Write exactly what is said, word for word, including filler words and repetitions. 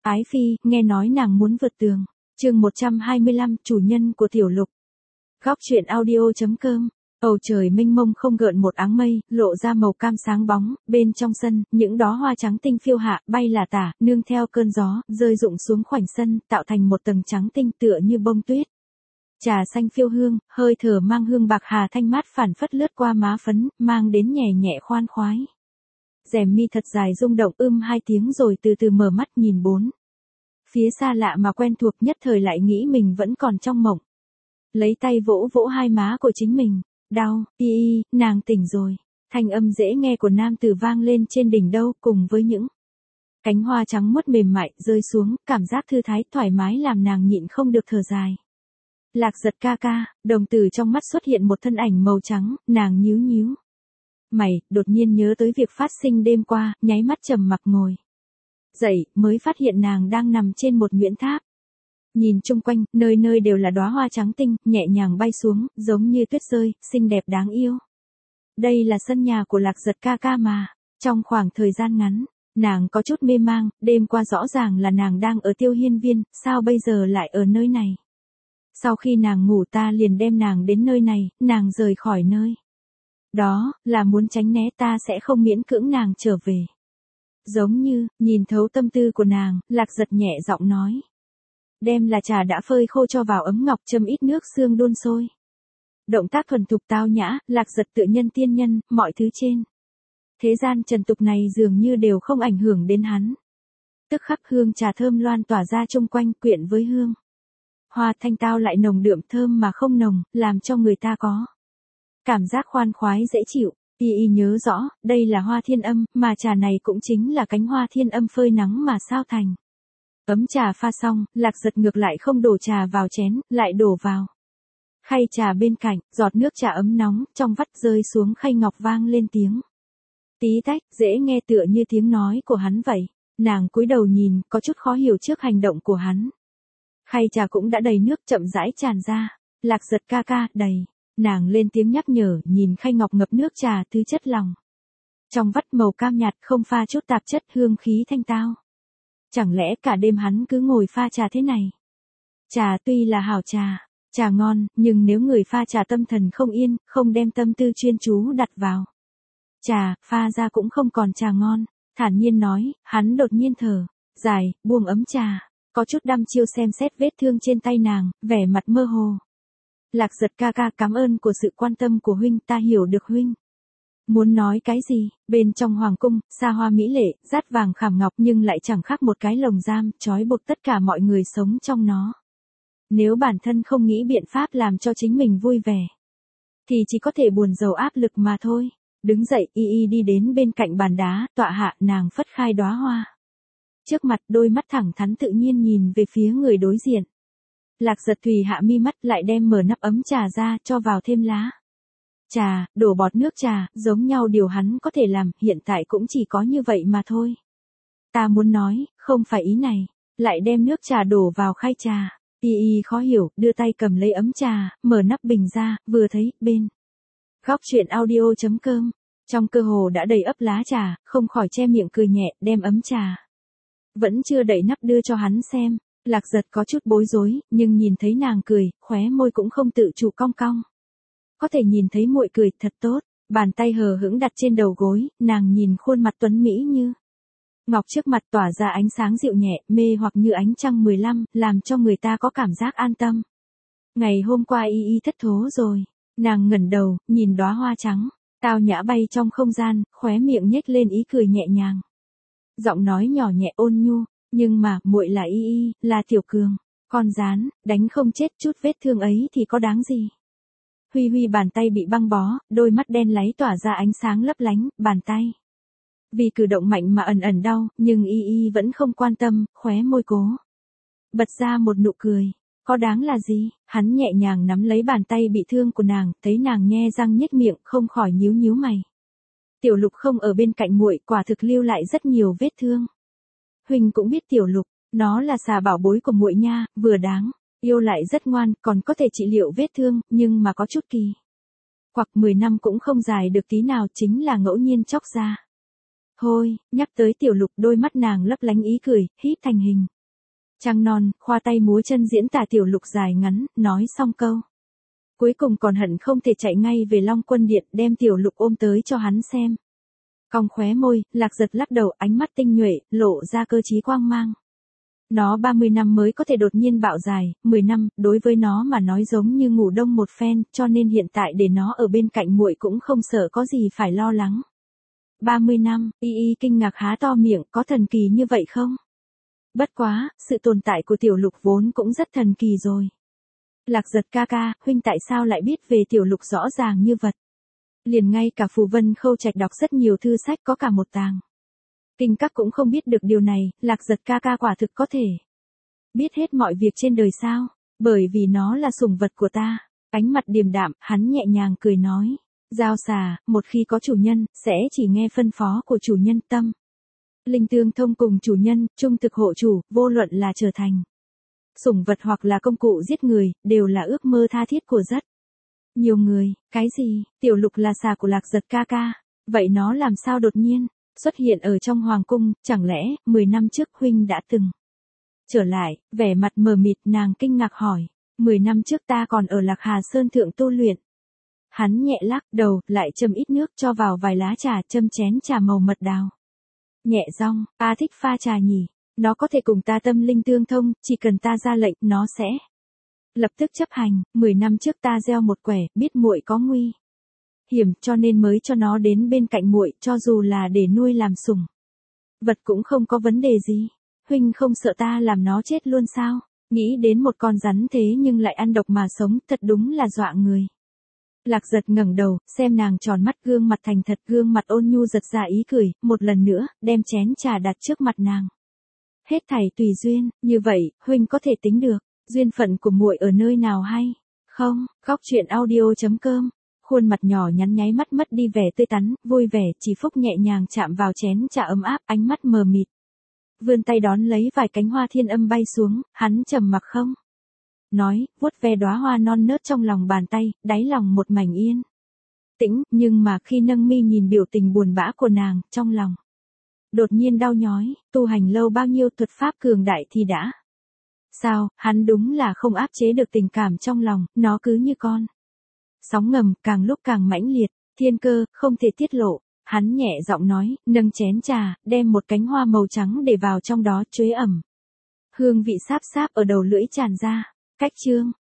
Ái Phi, nghe nói nàng muốn vượt tường. Chương một trăm hai mươi lăm, chủ nhân của Tiểu Lục. Góc truyện audio.com. Bầu trời mênh mông không gợn một áng mây, lộ ra màu cam sáng bóng, bên trong sân, những đóa hoa trắng tinh phiêu hạ, bay là tả, nương theo cơn gió, rơi rụng xuống khoảnh sân, tạo thành một tầng trắng tinh tựa như bông tuyết. Trà xanh phiêu hương, hơi thở mang hương bạc hà thanh mát phản phất lướt qua má phấn, mang đến nhẹ nhẹ khoan khoái. Rèm mi thật dài rung động ưm hai tiếng rồi từ từ mở mắt nhìn bốn. Phía xa lạ mà quen thuộc nhất thời lại nghĩ mình vẫn còn trong mộng. Lấy tay vỗ vỗ hai má của chính mình. Đau, y y, nàng tỉnh rồi. Thanh âm dễ nghe của nam tử vang lên trên đỉnh đâu cùng với những cánh hoa trắng muốt mềm mại rơi xuống, cảm giác thư thái thoải mái làm nàng nhịn không được thở dài. Lạc Giật ca ca, đồng tử trong mắt xuất hiện một thân ảnh màu trắng, nàng nhíu nhíu mày, đột nhiên nhớ tới việc phát sinh đêm qua, nháy mắt trầm mặc ngồi dậy, mới phát hiện nàng đang nằm trên một nhuyễn tháp. Nhìn chung quanh, nơi nơi đều là đóa hoa trắng tinh, nhẹ nhàng bay xuống, giống như tuyết rơi, xinh đẹp đáng yêu. Đây là sân nhà của Lạc Giật ca ca mà. Trong khoảng thời gian ngắn, nàng có chút mê mang, đêm qua rõ ràng là nàng đang ở Tiêu Hiên Viên, sao bây giờ lại ở nơi này? Sau khi nàng ngủ ta liền đem nàng đến nơi này, nàng rời khỏi nơi đó, là muốn tránh né ta sẽ không miễn cưỡng nàng trở về. Giống như, nhìn thấu tâm tư của nàng, Lạc Giật nhẹ giọng nói. Đem là trà đã phơi khô cho vào ấm ngọc châm ít nước xương đun sôi. Động tác thuần thục tao nhã, Lạc Giật tự nhân tiên nhân, mọi thứ trên thế gian trần tục này dường như đều không ảnh hưởng đến hắn. Tức khắc hương trà thơm loan tỏa ra chung quanh quyện với hương hoa thanh tao lại nồng đượm thơm mà không nồng, làm cho người ta có cảm giác khoan khoái dễ chịu. Y y nhớ rõ, đây là hoa thiên âm, mà trà này cũng chính là cánh hoa thiên âm phơi nắng mà sao thành. Ấm trà pha xong, Lạc Giật ngược lại không đổ trà vào chén, lại đổ vào khay trà bên cạnh, giọt nước trà ấm nóng, trong vắt rơi xuống khay ngọc vang lên tiếng tí tách, dễ nghe tựa như tiếng nói của hắn vậy. Nàng cúi đầu nhìn, có chút khó hiểu trước hành động của hắn. Khay trà cũng đã đầy nước chậm rãi tràn ra. Lạc Giật ca ca, đầy. Nàng lên tiếng nhắc nhở, nhìn khay ngọc ngập nước trà thứ chất lòng. Trong vắt màu cam nhạt không pha chút tạp chất hương khí thanh tao. Chẳng lẽ cả đêm hắn cứ ngồi pha trà thế này? Trà tuy là hảo trà, trà ngon, nhưng nếu người pha trà tâm thần không yên, không đem tâm tư chuyên chú đặt vào trà, pha ra cũng không còn trà ngon. Thản nhiên nói, hắn đột nhiên thở dài, buông ấm trà, có chút đăm chiêu xem xét vết thương trên tay nàng, vẻ mặt mơ hồ. Lạc Giật ca ca, cảm ơn của sự quan tâm của huynh, ta hiểu được huynh muốn nói cái gì. Bên trong hoàng cung, xa hoa mỹ lệ, dát vàng khảm ngọc nhưng lại chẳng khác một cái lồng giam, trói buộc tất cả mọi người sống trong nó. Nếu bản thân không nghĩ biện pháp làm cho chính mình vui vẻ, thì chỉ có thể buồn rầu áp lực mà thôi. Đứng dậy, y y đi đến bên cạnh bàn đá, tọa hạ, nàng phất khai đóa hoa trước mặt, đôi mắt thẳng thắn tự nhiên nhìn về phía người đối diện. Lạc Giật thùy hạ mi mắt, lại đem mở nắp ấm trà ra, cho vào thêm lá trà, đổ bọt nước trà, giống nhau điều hắn có thể làm, hiện tại cũng chỉ có như vậy mà thôi. Ta muốn nói, không phải ý này. Lại đem nước trà đổ vào khay trà. Y y khó hiểu, đưa tay cầm lấy ấm trà, mở nắp bình ra, vừa thấy, bên góc truyện audio.com, trong cơ hồ đã đầy ấp lá trà, không khỏi che miệng cười nhẹ, đem ấm trà vẫn chưa đậy nắp đưa cho hắn xem. Lạc Giật có chút bối rối, nhưng nhìn thấy nàng cười, khóe môi cũng không tự chủ cong cong. Có thể nhìn thấy muội cười, thật tốt. Bàn tay hờ hững đặt trên đầu gối, nàng nhìn khuôn mặt tuấn mỹ như ngọc trước mặt tỏa ra ánh sáng dịu nhẹ, mê hoặc như ánh trăng mười lăm, làm cho người ta có cảm giác an tâm. Ngày hôm qua y y thất thố rồi. Nàng ngẩng đầu, nhìn đóa hoa trắng tao nhã bay trong không gian, khóe miệng nhếch lên ý cười nhẹ nhàng. Giọng nói nhỏ nhẹ ôn nhu, nhưng mà, muội là y y, là Tiểu Cường, con rán, đánh không chết chút vết thương ấy thì có đáng gì. Huy huy bàn tay bị băng bó, đôi mắt đen láy tỏa ra ánh sáng lấp lánh, bàn tay vì cử động mạnh mà ẩn ẩn đau, nhưng y y vẫn không quan tâm, khóe môi cố bật ra một nụ cười. Có đáng là gì? Hắn nhẹ nhàng nắm lấy bàn tay bị thương của nàng, thấy nàng nhe răng nhếch miệng, không khỏi nhíu nhíu mày. Tiểu Lục không ở bên cạnh muội, quả thực lưu lại rất nhiều vết thương. Huynh cũng biết Tiểu Lục, nó là xà bảo bối của muội nha, vừa đáng yêu lại rất ngoan, còn có thể trị liệu vết thương, nhưng mà có chút kỳ hoặc mười năm cũng không dài được tí nào, chính là ngẫu nhiên chóc ra. Hôi, nhắc tới Tiểu Lục, đôi mắt nàng lấp lánh ý cười, híp thành hình Trăng non, khoa tay múa chân diễn tả Tiểu Lục dài ngắn, nói xong câu. Cuối cùng còn hận không thể chạy ngay về Long Quân Điện đem Tiểu Lục ôm tới cho hắn xem. Cong khóe môi, Lạc Giật lắc đầu, ánh mắt tinh nhuệ, lộ ra cơ trí quang mang. Nó ba mươi năm mới có thể đột nhiên bạo dài, mười năm, đối với nó mà nói giống như ngủ đông một phen, cho nên hiện tại để nó ở bên cạnh muội cũng không sợ có gì phải lo lắng. ba mươi năm, y y kinh ngạc há to miệng, có thần kỳ như vậy không? Bất quá, sự tồn tại của Tiểu Lục vốn cũng rất thần kỳ rồi. Lạc Giật ca ca, huynh tại sao lại biết về Tiểu Lục rõ ràng như vật? Liền ngay cả Phù Vân Khâu Trạch đọc rất nhiều thư sách có cả một tàng. Kinh các cũng không biết được điều này, Lạc Giật ca ca quả thực có thể biết hết mọi việc trên đời sao, bởi vì nó là sủng vật của ta. Ánh mặt điềm đạm, hắn nhẹ nhàng cười nói. Giao xà, một khi có chủ nhân, sẽ chỉ nghe phân phó của chủ nhân tâm. Linh tương thông cùng chủ nhân, trung thực hộ chủ, vô luận là trở thành sủng vật hoặc là công cụ giết người, đều là ước mơ tha thiết của rất nhiều người. Cái gì, Tiểu Lục là xà của Lạc Giật ca ca, vậy nó làm sao đột nhiên xuất hiện ở trong hoàng cung, chẳng lẽ, mười năm trước huynh đã từng trở lại, vẻ mặt mờ mịt nàng kinh ngạc hỏi, mười năm trước ta còn ở Lạc Hà Sơn thượng tu luyện. Hắn nhẹ lắc đầu, lại châm ít nước cho vào vài lá trà, châm chén trà màu mật đào. Nhẹ giọng, ta thích pha trà nhỉ, nó có thể cùng ta tâm linh tương thông, chỉ cần ta ra lệnh, nó sẽ lập tức chấp hành. Mười năm trước ta gieo một quẻ, biết muội có nguy hiểm, cho nên mới cho nó đến bên cạnh muội, cho dù là để nuôi làm sủng vật cũng không có vấn đề gì. Huynh không sợ ta làm nó chết luôn sao? Nghĩ đến một con rắn thế nhưng lại ăn độc mà sống, thật đúng là dọa người. Lạc Giật ngẩng đầu, xem nàng tròn mắt, gương mặt thành thật, gương mặt ôn nhu giật ra ý cười, một lần nữa, đem chén trà đặt trước mặt nàng. Hết thảy tùy duyên, như vậy, huynh có thể tính được, duyên phận của muội ở nơi nào hay? Không, Góc Truyện Audio chấm com. Khuôn mặt nhỏ nhắn nháy mắt mất đi vẻ tươi tắn, vui vẻ, chỉ phúc nhẹ nhàng chạm vào chén trà ấm áp, ánh mắt mờ mịt. Vươn tay đón lấy vài cánh hoa thiên âm bay xuống, hắn trầm mặc không nói, vuốt ve đóa hoa non nớt trong lòng bàn tay, đáy lòng một mảnh yên tĩnh, nhưng mà khi nâng mi nhìn biểu tình buồn bã của nàng, trong lòng đột nhiên đau nhói, tu hành lâu bao nhiêu thuật pháp cường đại thì đã sao, hắn đúng là không áp chế được tình cảm trong lòng, nó cứ như con sóng ngầm, càng lúc càng mãnh liệt, thiên cơ, không thể tiết lộ. Hắn nhẹ giọng nói, nâng chén trà, đem một cánh hoa màu trắng để vào trong đó, chuế ẩm. Hương vị sáp sáp ở đầu lưỡi tràn ra. Cách chương.